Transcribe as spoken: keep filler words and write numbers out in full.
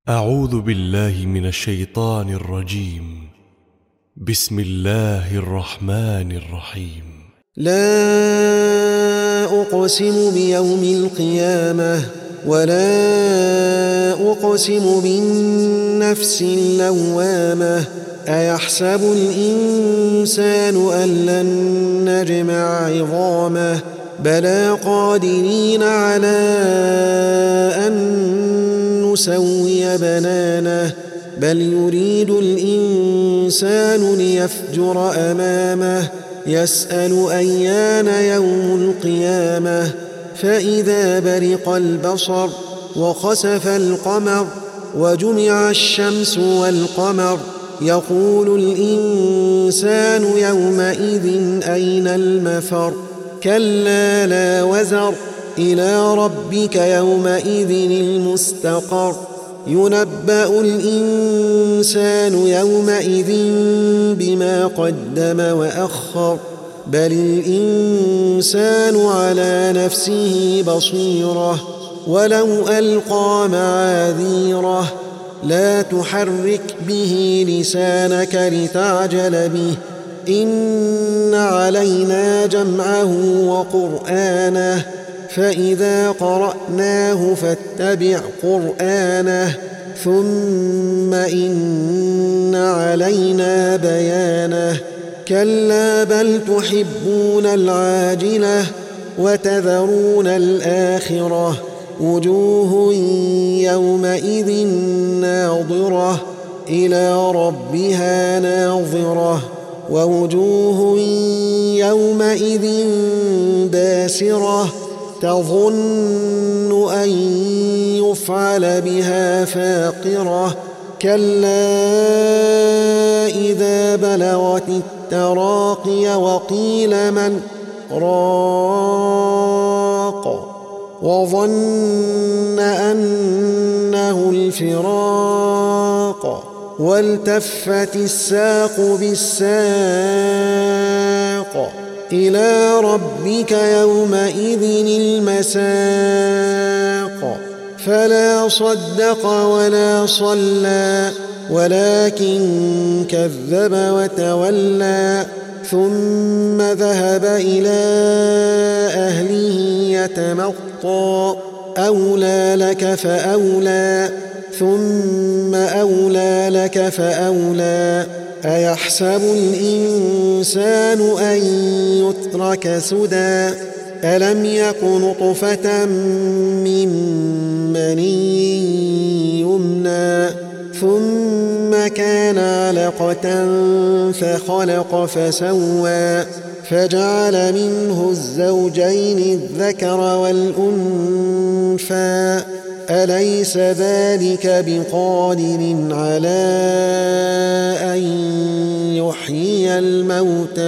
أعوذ بالله من الشيطان الرجيم. بسم الله الرحمن الرحيم. لا أقسم بيوم القيامة ولا أقسم بالنفس اللوامة. أيحسب الإنسان أن لن نجمع عظامه بلى قادرين على أن نسوي بنانه بل يريد الإنسان ليفجر أمامه يسأل أيان يوم القيامة فإذا برق البصر وخسف القمر وجمع الشمس والقمر يقول الإنسان يومئذ أين المفر كلا لا وزر إلى ربك يومئذ المستقر ينبأ الإنسان يومئذ بما قدم وأخر بل الإنسان على نفسه بصيرة ولو ألقى معاذيره لا تحرك به لسانك لتعجل به إن علينا جمعه وقرآنه فإذا قرأناه فاتبع قرآنه ثم إن علينا بيانه كلا بل تحبون العاجلة وتذرون الآخرة وجوه يومئذ ناظرة إلى ربها ناظرة ووجوه يومئذ باسرة تظن أن يفعل بها فاقرة كلا إذا بلغت التراقي وقيل من راق وظن أنه الفراق والتفت الساق بالساق إلى ربك يومئذ المساق فلا صدق ولا صلى ولكن كذب وتولى ثم ذهب إلى أهله يتمطى أولى لك فأولى ثم أولى لك فأولى أيحسب الإنسان أن يترك سدى ألم يك نطفة من مني يمنى ثم كان علقة فخلق فسوى فجعل منه الزوجين الذكر والأنثى أليس ذلك بقادر على أن يحيي الموتى